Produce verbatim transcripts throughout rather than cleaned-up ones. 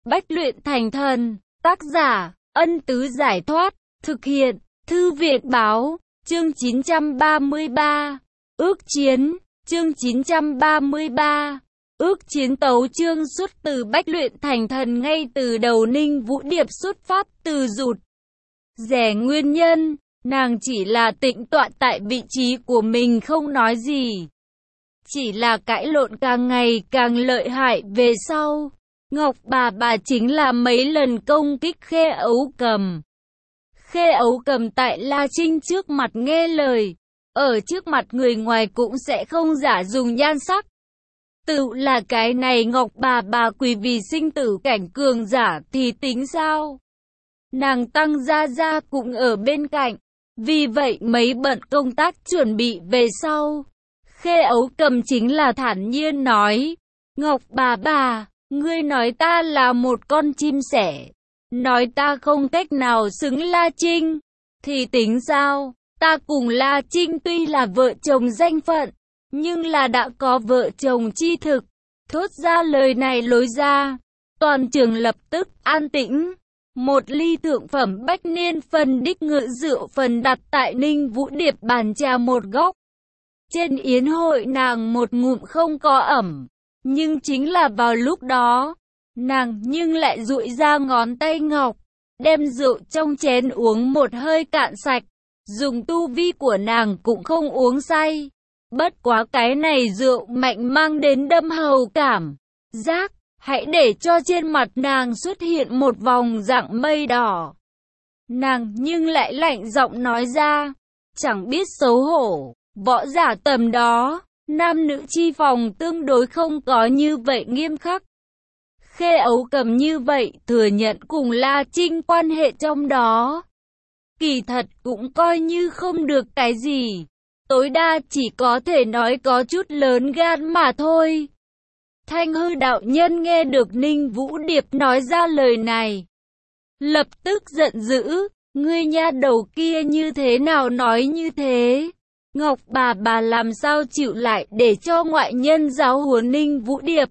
Bách luyện thành thần, tác giả, Ân Tứ Giải Thoát, thực hiện, Thư Viện Báo, chương chín trăm ba mươi ba, ước chiến, chương chín trăm ba mươi ba, ước chiến. Tấu chương xuất từ Bách luyện thành thần. Ngay từ đầu Ninh Vũ Điệp xuất phát từ rụt rẻ nguyên nhân, nàng chỉ là tĩnh tọa tại vị trí của mình không nói gì. Chỉ là cãi lộn càng ngày càng lợi hại. Về sau, Ngọc bà bà chính là mấy lần công kích Khê Ấu Cầm. Khê Ấu Cầm tại La Trinh trước mặt nghe lời, ở trước mặt người ngoài cũng sẽ không giả dùng nhan sắc. Tự là cái này Ngọc bà bà quỳ vì sinh tử cảnh cường giả thì tính sao? Nàng Tăng Gia Gia cũng ở bên cạnh, vì vậy mấy bận công tác chuẩn bị về sau. Khê Ấu Cầm chính là thản nhiên nói, Ngọc bà bà, ngươi nói ta là một con chim sẻ, nói ta không cách nào xứng La Trinh, thì tính sao? Ta cùng La Trinh tuy là vợ chồng danh phận, nhưng là đã có vợ chồng chi thực. Thốt ra lời này lối ra, toàn trường lập tức an tĩnh. Một ly thượng phẩm bách niên phần đích ngự rượu phần đặt tại Ninh Vũ Điệp bàn trà một góc. Trên yến hội nàng một ngụm không có ẩm, nhưng chính là vào lúc đó, nàng nhưng lại duỗi ra ngón tay ngọc, đem rượu trong chén uống một hơi cạn sạch. Dùng tu vi của nàng cũng không uống say. Bất quá cái này rượu mạnh mang đến đâm hầu cảm giác, hãy để cho trên mặt nàng xuất hiện một vòng dạng mây đỏ. Nàng nhưng lại lạnh giọng nói ra, chẳng biết xấu hổ, võ giả tầm đó, nam nữ chi phòng tương đối không có như vậy nghiêm khắc. Khê Ấu Cầm như vậy thừa nhận cùng La Trinh quan hệ trong đó, kỳ thật cũng coi như không được cái gì, tối đa chỉ có thể nói có chút lớn gan mà thôi. Thanh Hư đạo nhân nghe được Ninh Vũ Điệp nói ra lời này, lập tức giận dữ, ngươi nha đầu kia như thế nào nói như thế? Ngọc bà bà làm sao chịu lại để cho ngoại nhân giáo huấn Ninh Vũ Điệp?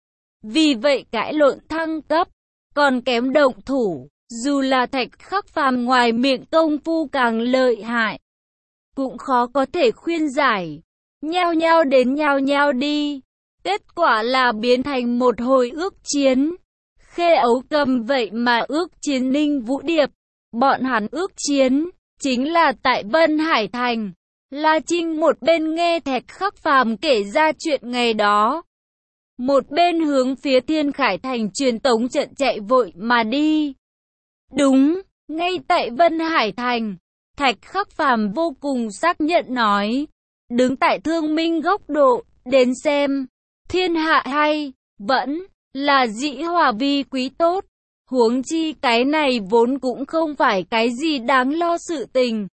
Vì vậy cãi lộn thăng cấp, còn kém động thủ. Dù là Thạch Khắc Phàm ngoài miệng công phu càng lợi hại, cũng khó có thể khuyên giải, nhao nhao đến nhao nhao đi. Kết quả là biến thành một hồi ước chiến. Khê Ấu Cầm vậy mà ước chiến Ninh Vũ Điệp. Bọn hắn ước chiến, chính là tại Vân Hải Thành. La Trinh một bên nghe Thạch Khắc Phàm kể ra chuyện ngày đó, một bên hướng phía Thiên Khải Thành truyền tống trận chạy vội mà đi. Đúng, ngay tại Vân Hải Thành, Thạch Khắc Phàm vô cùng xác nhận nói, đứng tại thương minh góc độ, đến xem, thiên hạ hay, vẫn là dĩ hòa vi quý tốt, huống chi cái này vốn cũng không phải cái gì đáng lo sự tình.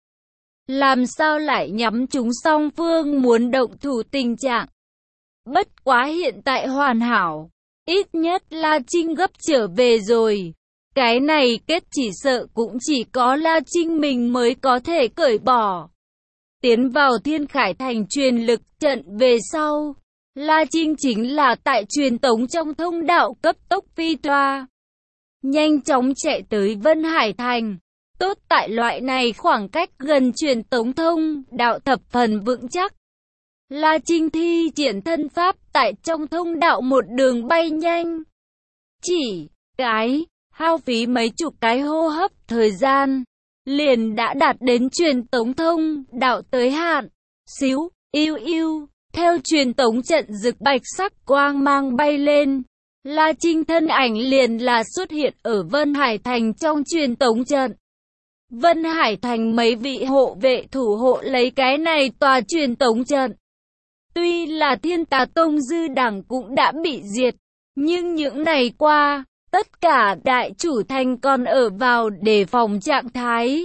Làm sao lại nhắm chúng song phương muốn động thủ tình trạng. Bất quá hiện tại hoàn hảo, ít nhất La Trinh gấp trở về rồi. Cái này kết chỉ sợ cũng chỉ có La Trinh mình mới có thể cởi bỏ. Tiến vào Thiên Khải Thành truyền lực trận về sau, La Trinh chính là tại truyền tống trong thông đạo cấp tốc phi toa, nhanh chóng chạy tới Vân Hải Thành. Tốt tại loại này khoảng cách gần truyền tống thông đạo thập phần vững chắc. La Trinh thi triển thân pháp tại trong thông đạo một đường bay nhanh. Chỉ cái hao phí mấy chục cái hô hấp thời gian, liền đã đạt đến truyền tống thông đạo tới hạn. Xíu, yêu yêu, theo truyền tống trận rực bạch sắc quang mang bay lên, La Trinh thân ảnh liền là xuất hiện ở Vân Hải Thành trong truyền tống trận. Vân Hải Thành mấy vị hộ vệ thủ hộ lấy cái này tòa truyền tống trận. Tuy là Thiên Tà Tông dư đảng cũng đã bị diệt, nhưng những ngày qua, tất cả đại chủ thành còn ở vào đề phòng trạng thái.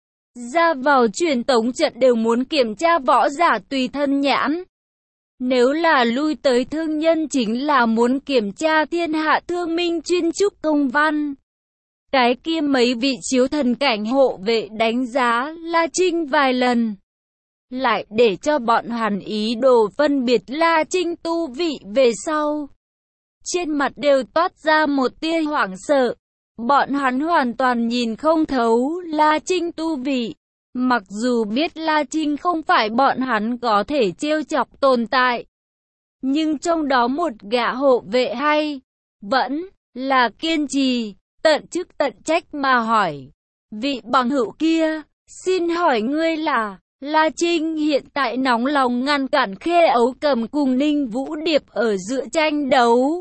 Ra vào truyền tống trận đều muốn kiểm tra võ giả tùy thân nhãn. Nếu là lui tới thương nhân chính là muốn kiểm tra thiên hạ thương minh chuyên trúc công văn. Cái kia mấy vị chiếu thần cảnh hộ vệ đánh giá La Trinh vài lần, lại để cho bọn hắn ý đồ phân biệt La Trinh tu vị về sau. trên mặt đều toát ra một tia hoảng sợ. Bọn hắn hoàn toàn nhìn không thấu La Trinh tu vị. Mặc dù biết La Trinh không phải bọn hắn có thể trêu chọc tồn tại, nhưng trong đó một gã hộ vệ hay vẫn là kiên trì, tận chức tận trách mà hỏi. Vị bằng hữu kia, xin hỏi ngươi là... La Trinh hiện tại nóng lòng ngăn cản Khê Ấu Cầm cùng Ninh Vũ Điệp ở giữa tranh đấu.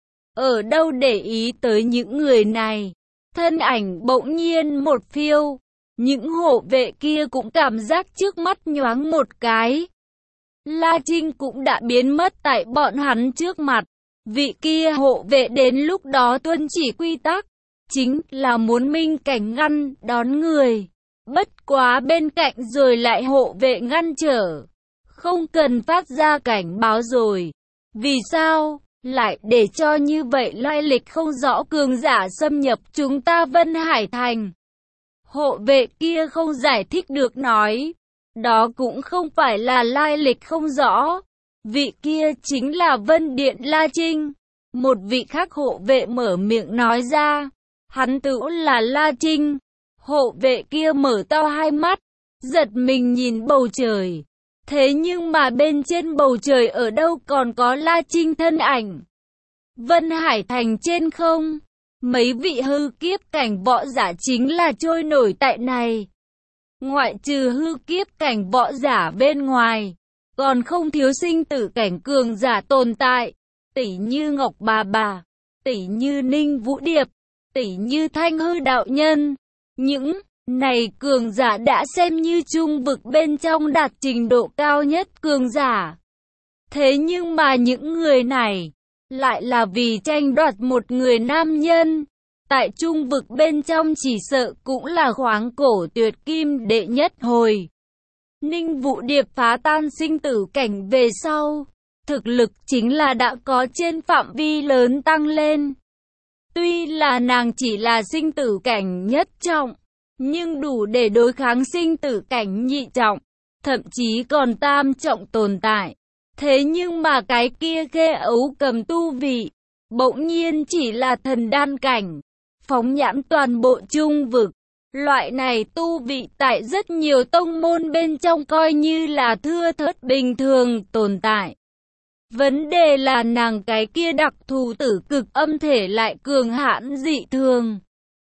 Ở đâu để ý tới những người này. Thân ảnh bỗng nhiên một phiêu. Những hộ vệ kia cũng cảm giác trước mắt nhoáng một cái. La Trinh cũng đã biến mất tại bọn hắn trước mặt. Vị kia hộ vệ đến lúc đó tuân chỉ quy tắc, chính là muốn minh cảnh ngăn đón người. Bất quá bên cạnh rồi lại hộ vệ ngăn trở. Không cần phát ra cảnh báo rồi. Vì sao lại để cho như vậy lai lịch không rõ cường giả xâm nhập chúng ta Vân Hải Thành? Hộ vệ kia không giải thích được nói. Đó cũng không phải là lai lịch không rõ. Vị kia chính là Vân Điện La Trinh. Một vị khác hộ vệ mở miệng nói ra. Hắn tự là La Trinh. Hộ vệ kia mở to hai mắt, giật mình nhìn bầu trời. Thế nhưng mà bên trên bầu trời ở đâu còn có La Trinh thân ảnh? Vân Hải Thành trên không, mấy vị hư kiếp cảnh võ giả chính là trôi nổi tại này. Ngoại trừ hư kiếp cảnh võ giả bên ngoài, còn không thiếu sinh tử cảnh cường giả tồn tại. Tỷ như Ngọc Bà Bà, tỷ như Ninh Vũ Điệp, tỷ như Thanh Hư Đạo Nhân. Những này cường giả đã xem như trung vực bên trong đạt trình độ cao nhất cường giả. Thế nhưng mà những người này lại là vì tranh đoạt một người nam nhân. Tại trung vực bên trong chỉ sợ cũng là khoáng cổ tuyệt kim đệ nhất hồi. Ninh Vũ Điệp phá tan sinh tử cảnh về sau, thực lực chính là đã có trên phạm vi lớn tăng lên. Tuy là nàng chỉ là sinh tử cảnh nhất trọng, nhưng đủ để đối kháng sinh tử cảnh nhị trọng, thậm chí còn tam trọng tồn tại. Thế nhưng mà cái kia Khê Ấu Cầm tu vị, bỗng nhiên chỉ là thần đan cảnh, phóng nhãn toàn bộ trung vực. Loại này tu vị tại rất nhiều tông môn bên trong coi như là thưa thớt bình thường tồn tại. Vấn đề là nàng cái kia đặc thù tử cực âm thể lại cường hãn dị thường.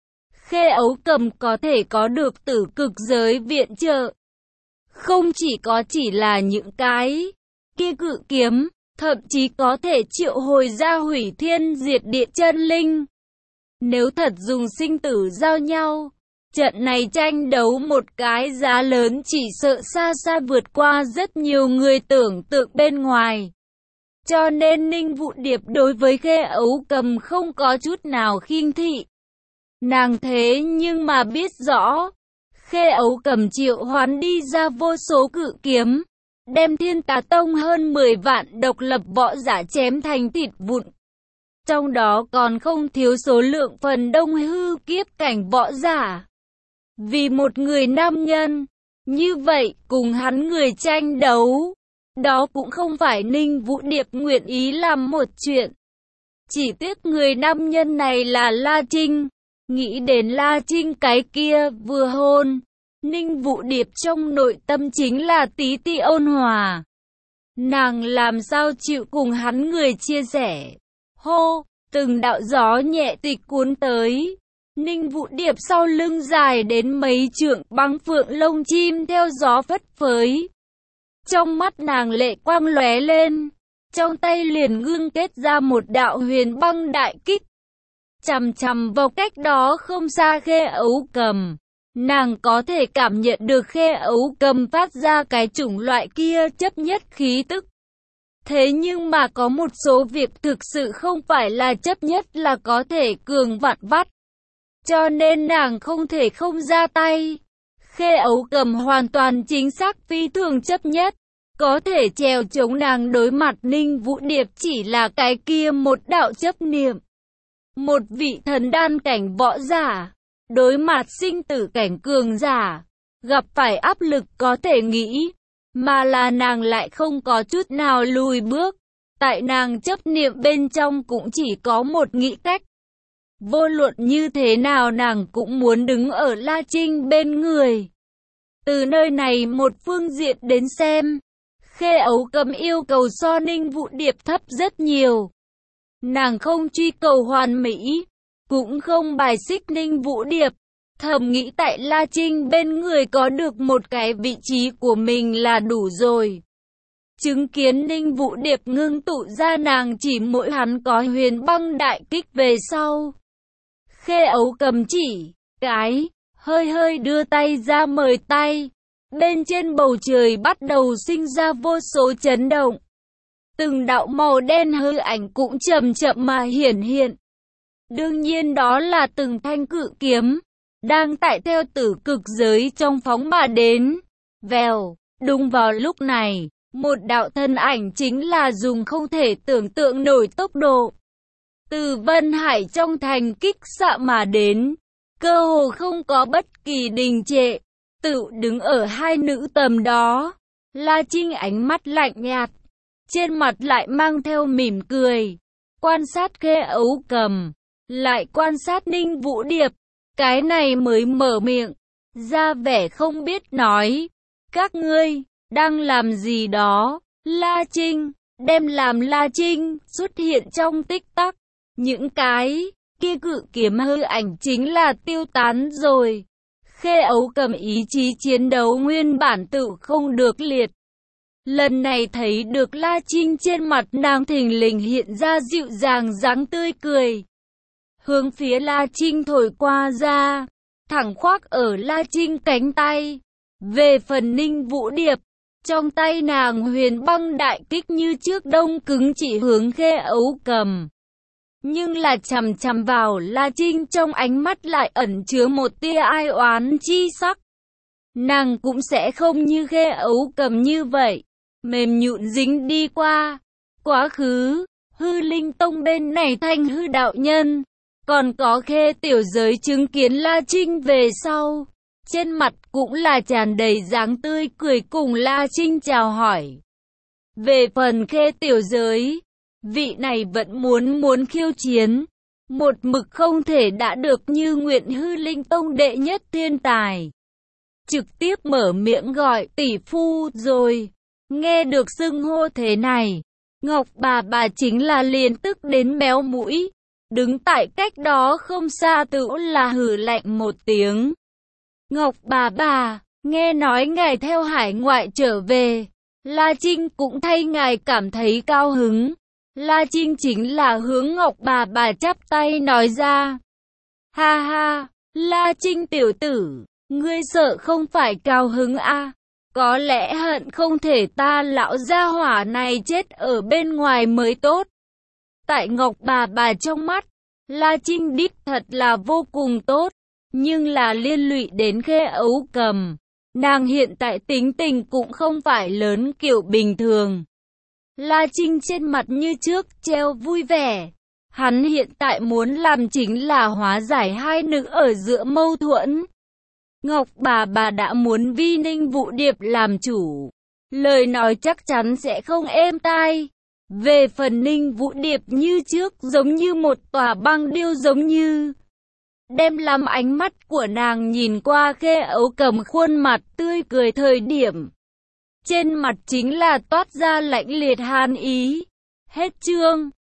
Khê Ấu Cầm có thể có được tử cực giới viện trợ. Không chỉ có chỉ là những cái kia cự kiếm, thậm chí có thể triệu hồi ra hủy thiên diệt địa chân linh. Nếu thật dùng sinh tử giao nhau, trận này tranh đấu một cái giá lớn chỉ sợ xa xa vượt qua rất nhiều người tưởng tượng bên ngoài. Cho nên Ninh Vũ Điệp đối với Khê Ấu Cầm không có chút nào khinh thị. Nàng thế nhưng mà biết rõ, Khê Ấu Cầm triệu hoán đi ra vô số cự kiếm, đem Thiên Tà Tông hơn mười vạn độc lập võ giả chém thành thịt vụn. Trong đó còn không thiếu số lượng phần đông hư kiếp cảnh võ giả. Vì một người nam nhân, như vậy cùng hắn người tranh đấu, đó cũng không phải Ninh Vũ Điệp nguyện ý làm một chuyện. Chỉ tiếc người nam nhân này là La Trinh. Nghĩ đến La Trinh cái kia vừa hôn, Ninh Vũ Điệp trong nội tâm chính là tí ti ôn hòa. Nàng làm sao chịu cùng hắn người chia sẻ. Hô, từng đạo gió nhẹ tịch cuốn tới. Ninh Vũ Điệp sau lưng dài đến mấy trượng băng phượng lông chim theo gió phất phới. Trong mắt nàng lệ quang lóe lên, trong tay liền ngưng kết ra một đạo huyền băng đại kích. Chằm chằm vào cách đó không xa Khê Ấu Cầm, nàng có thể cảm nhận được Khê Ấu Cầm phát ra cái chủng loại kia chấp nhất khí tức. Thế nhưng mà có một số việc thực sự không phải là chấp nhất là có thể cường vạn vắt. Cho nên nàng không thể không ra tay. Khê Ấu Cầm hoàn toàn chính xác phi thường chấp nhất. Có thể trèo chống nàng đối mặt Ninh Vũ Điệp chỉ là cái kia một đạo chấp niệm. Một vị thần đan cảnh võ giả, đối mặt sinh tử cảnh cường giả, gặp phải áp lực có thể nghĩ, mà là nàng lại không có chút nào lùi bước. Tại nàng chấp niệm bên trong cũng chỉ có một nghĩ cách. Vô luận như thế nào nàng cũng muốn đứng ở La Trinh bên người. Từ nơi này một phương diện đến xem, Khê Ấu Cầm yêu cầu so Ninh Vũ Điệp thấp rất nhiều. Nàng không truy cầu hoàn mỹ, cũng không bài xích Ninh Vũ Điệp, thầm nghĩ tại La Trinh bên người có được một cái vị trí của mình là đủ rồi. Chứng kiến Ninh Vũ Điệp ngưng tụ ra nàng chỉ mỗi hắn có huyền băng đại kích về sau. Khê Ấu Cầm chỉ cái, hơi hơi đưa tay ra mời tay. Bên trên bầu trời bắt đầu sinh ra vô số chấn động. Từng đạo màu đen hư ảnh cũng chậm chậm mà hiển hiện. Đương nhiên đó là từng thanh cự kiếm, đang tại theo tử cực giới trong phóng mà đến. Vèo, đúng vào lúc này, một đạo thân ảnh chính là dùng không thể tưởng tượng nổi tốc độ. Từ Vân Hải trong thành kích xạ mà đến, cơ hồ không có bất kỳ đình trệ, tự đứng ở hai nữ tầm đó. La Trinh ánh mắt lạnh nhạt, trên mặt lại mang theo mỉm cười, quan sát Khê Ấu Cầm, lại quan sát Ninh Vũ Điệp, cái này mới mở miệng, ra vẻ không biết nói. Các ngươi, đang làm gì đó? La Trinh, đem làm La Trinh xuất hiện trong tích tắc, những cái kia cự kiếm hư ảnh chính là tiêu tán rồi. Khê Ấu Cầm ý chí chiến đấu nguyên bản tự không được liệt. Lần này thấy được La Trinh, trên mặt nàng thình lình hiện ra dịu dàng dáng tươi cười. Hướng phía La Trinh thổi qua ra, thẳng khoác ở La Trinh cánh tay. Về phần Ninh Vũ Điệp, trong tay nàng huyền băng đại kích như trước đông cứng chỉ hướng Khê Ấu Cầm. Nhưng là chằm chằm vào La Trinh, trong ánh mắt lại ẩn chứa một tia ai oán chi sắc. Nàng cũng sẽ không như Khê Ấu Cầm như vậy, mềm nhũn dính đi qua. Quá khứ, hư linh tông bên này thanh hư đạo nhân, còn có Khê tiểu giới chứng kiến La Trinh về sau, trên mặt cũng là tràn đầy dáng tươi cười cùng La Trinh chào hỏi. Về phần Khê tiểu giới, vị này vẫn muốn muốn khiêu chiến, một mực không thể đã được như nguyện hư linh tông đệ nhất thiên tài. Trực tiếp mở miệng gọi tỷ phu rồi. Nghe được xưng hô thế này, Ngọc bà bà chính là liền tức đến méo mũi. Đứng tại cách đó không xa tự là hừ lạnh một tiếng. Ngọc bà bà, nghe nói ngài theo hải ngoại trở về, La Trinh cũng thay ngài cảm thấy cao hứng. La Trinh chính là hướng Ngọc bà bà chắp tay nói ra. Ha ha, La Trinh tiểu tử, ngươi sợ không phải cao hứng à? Có lẽ hận không thể ta lão gia hỏa này chết ở bên ngoài mới tốt. Tại Ngọc bà bà trong mắt, La Trinh đích thật là vô cùng tốt, nhưng là liên lụy đến Khê Ấu Cầm. Nàng hiện tại tính tình cũng không phải lớn kiểu bình thường. La Trinh trên mặt như trước treo vui vẻ. Hắn hiện tại muốn làm chính là hóa giải hai nữ ở giữa mâu thuẫn. Ngọc bà bà đã muốn vi Ninh Vũ Điệp làm chủ, lời nói chắc chắn sẽ không êm tai. Về phần Ninh Vũ Điệp như trước giống như một tòa băng điêu, giống như đem làm ánh mắt của nàng nhìn qua Khê Ấu Cầm khuôn mặt tươi cười thời điểm, trên mặt chính là toát ra lạnh liệt hàn ý. Hết chương.